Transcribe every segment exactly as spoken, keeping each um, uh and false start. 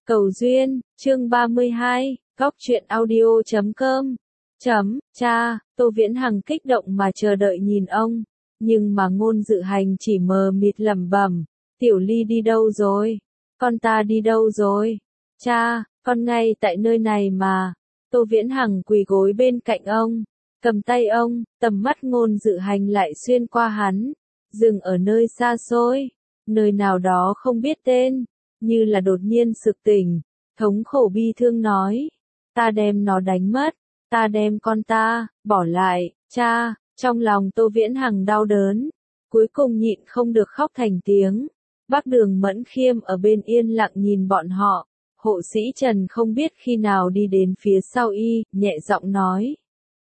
Cầu duyên, chương ba mươi hai, góc truyện audio chấm com. Chấm, cha, Tô Viễn Hằng kích động mà chờ đợi nhìn ông, nhưng mà Ngôn Dự Hành chỉ mờ mịt lẩm bẩm, Tiểu Ly đi đâu rồi? Con ta đi đâu rồi? Cha, con ngay tại nơi này mà. Tô Viễn Hằng quỳ gối bên cạnh ông, cầm tay ông, tầm mắt Ngôn Dự Hành lại xuyên qua hắn, dừng ở nơi xa xôi, nơi nào đó không biết tên, như là đột nhiên sực tỉnh, thống khổ bi thương nói, ta đem nó đánh mất, ta đem con ta, bỏ lại, cha. Trong lòng Tô Viễn Hằng đau đớn, cuối cùng nhịn không được khóc thành tiếng. Bác Đường Mẫn Khiêm ở bên yên lặng nhìn bọn họ, hộ sĩ Trần không biết khi nào đi đến phía sau y, nhẹ giọng nói.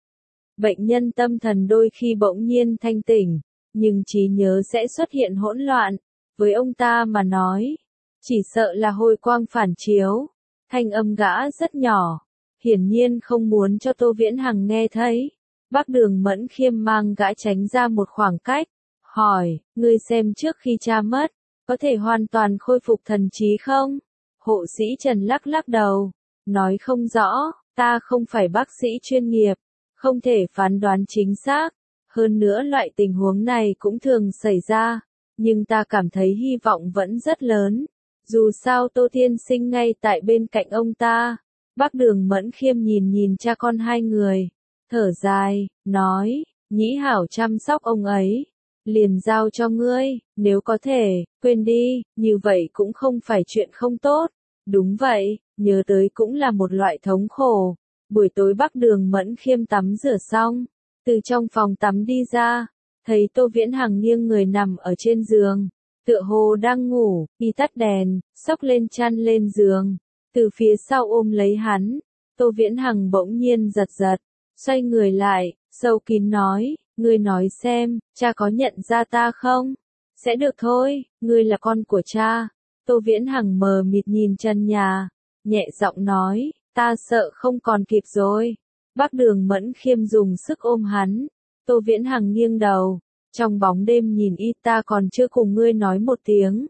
Bệnh nhân tâm thần đôi khi bỗng nhiên thanh tỉnh, nhưng trí nhớ sẽ xuất hiện hỗn loạn, với ông ta mà nói, chỉ sợ là hồi quang phản chiếu. Thanh âm gã rất nhỏ, hiển nhiên không muốn cho Tô Viễn Hằng nghe thấy. Bác Đường Mẫn Khiêm mang gã tránh ra một khoảng cách, hỏi, ngươi xem trước khi cha mất, có thể hoàn toàn khôi phục thần trí không? Hộ sĩ Trần lắc lắc đầu, nói không rõ, ta không phải bác sĩ chuyên nghiệp, không thể phán đoán chính xác, hơn nữa loại tình huống này cũng thường xảy ra, nhưng ta cảm thấy hy vọng vẫn rất lớn. Dù sao Tô Tiên Sinh ngay tại bên cạnh ông ta. Bác Đường Mẫn Khiêm nhìn nhìn cha con hai người, thở dài, nói, Nhĩ Hảo chăm sóc ông ấy, liền giao cho ngươi, nếu có thể, quên đi, như vậy cũng không phải chuyện không tốt. Đúng vậy, nhớ tới cũng là một loại thống khổ. Buổi tối Bác Đường Mẫn Khiêm tắm rửa xong, từ trong phòng tắm đi ra, thấy Tô Viễn Hằng nghiêng người nằm ở trên giường, tựa hồ đang ngủ, y tắt đèn, xốc lên chăn lên giường, từ phía sau ôm lấy hắn. Tô Viễn Hằng bỗng nhiên giật giật, xoay người lại, sâu kín nói, ngươi nói xem, cha có nhận ra ta không? Sẽ được thôi, ngươi là con của cha. Tô Viễn Hằng mờ mịt nhìn trần nhà, nhẹ giọng nói, ta sợ không còn kịp rồi. Bác Đường Mẫn Khiêm dùng sức ôm hắn. Tô Viễn Hằng nghiêng đầu, trong bóng đêm nhìn y, ta còn chưa cùng ngươi nói một tiếng.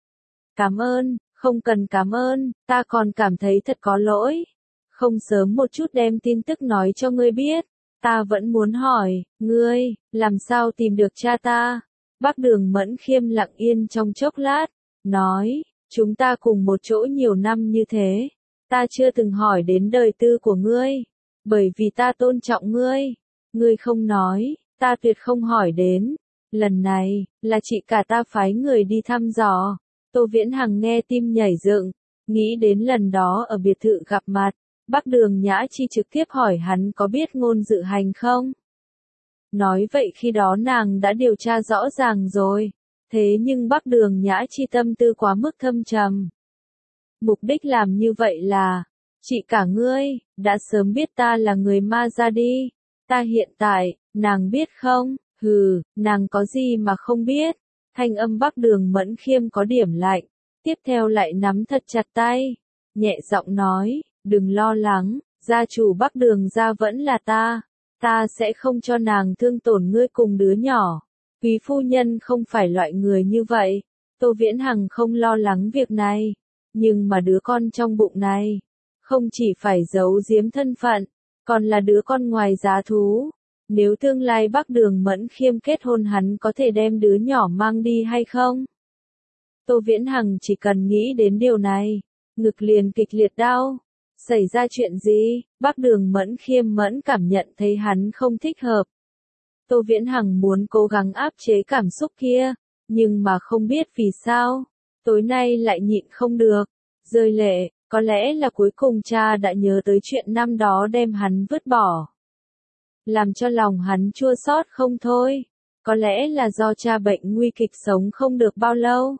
Cảm ơn, không cần cảm ơn, ta còn cảm thấy thật có lỗi. Không sớm một chút đem tin tức nói cho ngươi biết, ta vẫn muốn hỏi, ngươi, làm sao tìm được cha ta? Bác Đường Mẫn Khiêm lặng yên trong chốc lát, nói, chúng ta cùng một chỗ nhiều năm như thế, ta chưa từng hỏi đến đời tư của ngươi, bởi vì ta tôn trọng ngươi, ngươi không nói, ta tuyệt không hỏi đến. Lần này, là chị cả ta phái người đi thăm dò. Tô Viễn Hằng nghe tim nhảy dựng, nghĩ đến lần đó ở biệt thự gặp mặt, Bác Đường Nhã Chi trực tiếp hỏi hắn có biết Ngôn Dự Hành không? Nói vậy khi đó nàng đã điều tra rõ ràng rồi, thế nhưng Bác Đường Nhã Chi tâm tư quá mức thâm trầm. Mục đích làm như vậy là, chị cả ngươi, đã sớm biết ta là người Ma Ra đi, ta hiện tại, nàng biết không? Hừ, nàng có gì mà không biết. Thanh âm Bác Đường Mẫn Khiêm có điểm lạnh, tiếp theo lại nắm thật chặt tay, nhẹ giọng nói, đừng lo lắng, gia chủ Bác Đường gia vẫn là ta, ta sẽ không cho nàng thương tổn ngươi cùng đứa nhỏ. Quý phu nhân không phải loại người như vậy. Tô Viễn Hằng không lo lắng việc này, nhưng mà đứa con trong bụng này, không chỉ phải giấu giếm thân phận, còn là đứa con ngoài giá thú. Nếu tương lai Bác Đường Mẫn Khiêm kết hôn hắn có thể đem đứa nhỏ mang đi hay không? Tô Viễn Hằng chỉ cần nghĩ đến điều này, ngực liền kịch liệt đau. Xảy ra chuyện gì? Bác Đường Mẫn Khiêm mẫn cảm nhận thấy hắn không thích hợp. Tô Viễn Hằng muốn cố gắng áp chế cảm xúc kia, nhưng mà không biết vì sao, tối nay lại nhịn không được, rơi lệ. Có lẽ là cuối cùng cha đã nhớ tới chuyện năm đó đem hắn vứt bỏ, làm cho lòng hắn chua xót không thôi. Có lẽ là do cha bệnh nguy kịch sống không được bao lâu,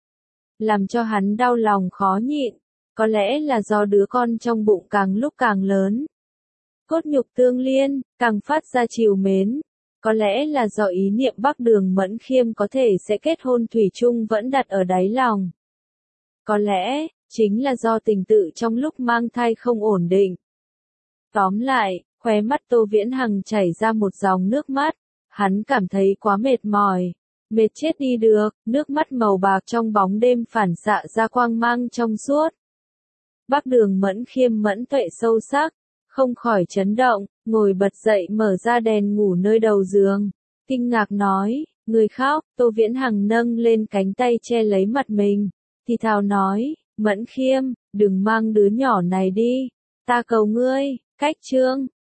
làm cho hắn đau lòng khó nhịn. Có lẽ là do đứa con trong bụng càng lúc càng lớn, cốt nhục tương liên, càng phát ra trìu mến. Có lẽ là do ý niệm Bác Đường Mẫn Khiêm có thể sẽ kết hôn thủy chung vẫn đặt ở đáy lòng. Có lẽ, chính là do tình tự trong lúc mang thai không ổn định. Tóm lại, khóe mắt Tô Viễn Hằng chảy ra một dòng nước mắt, hắn cảm thấy quá mệt mỏi, mệt chết đi được, nước mắt màu bạc trong bóng đêm phản xạ ra quang mang trong suốt. Bác Đường Mẫn Khiêm mẫn tuệ sâu sắc, không khỏi chấn động, ngồi bật dậy mở ra đèn ngủ nơi đầu giường. Kinh ngạc nói, người khóc, Tô Viễn Hằng nâng lên cánh tay che lấy mặt mình. Thì thào nói, Mẫn Khiêm, đừng mang đứa nhỏ này đi. Ta cầu ngươi, cách chương.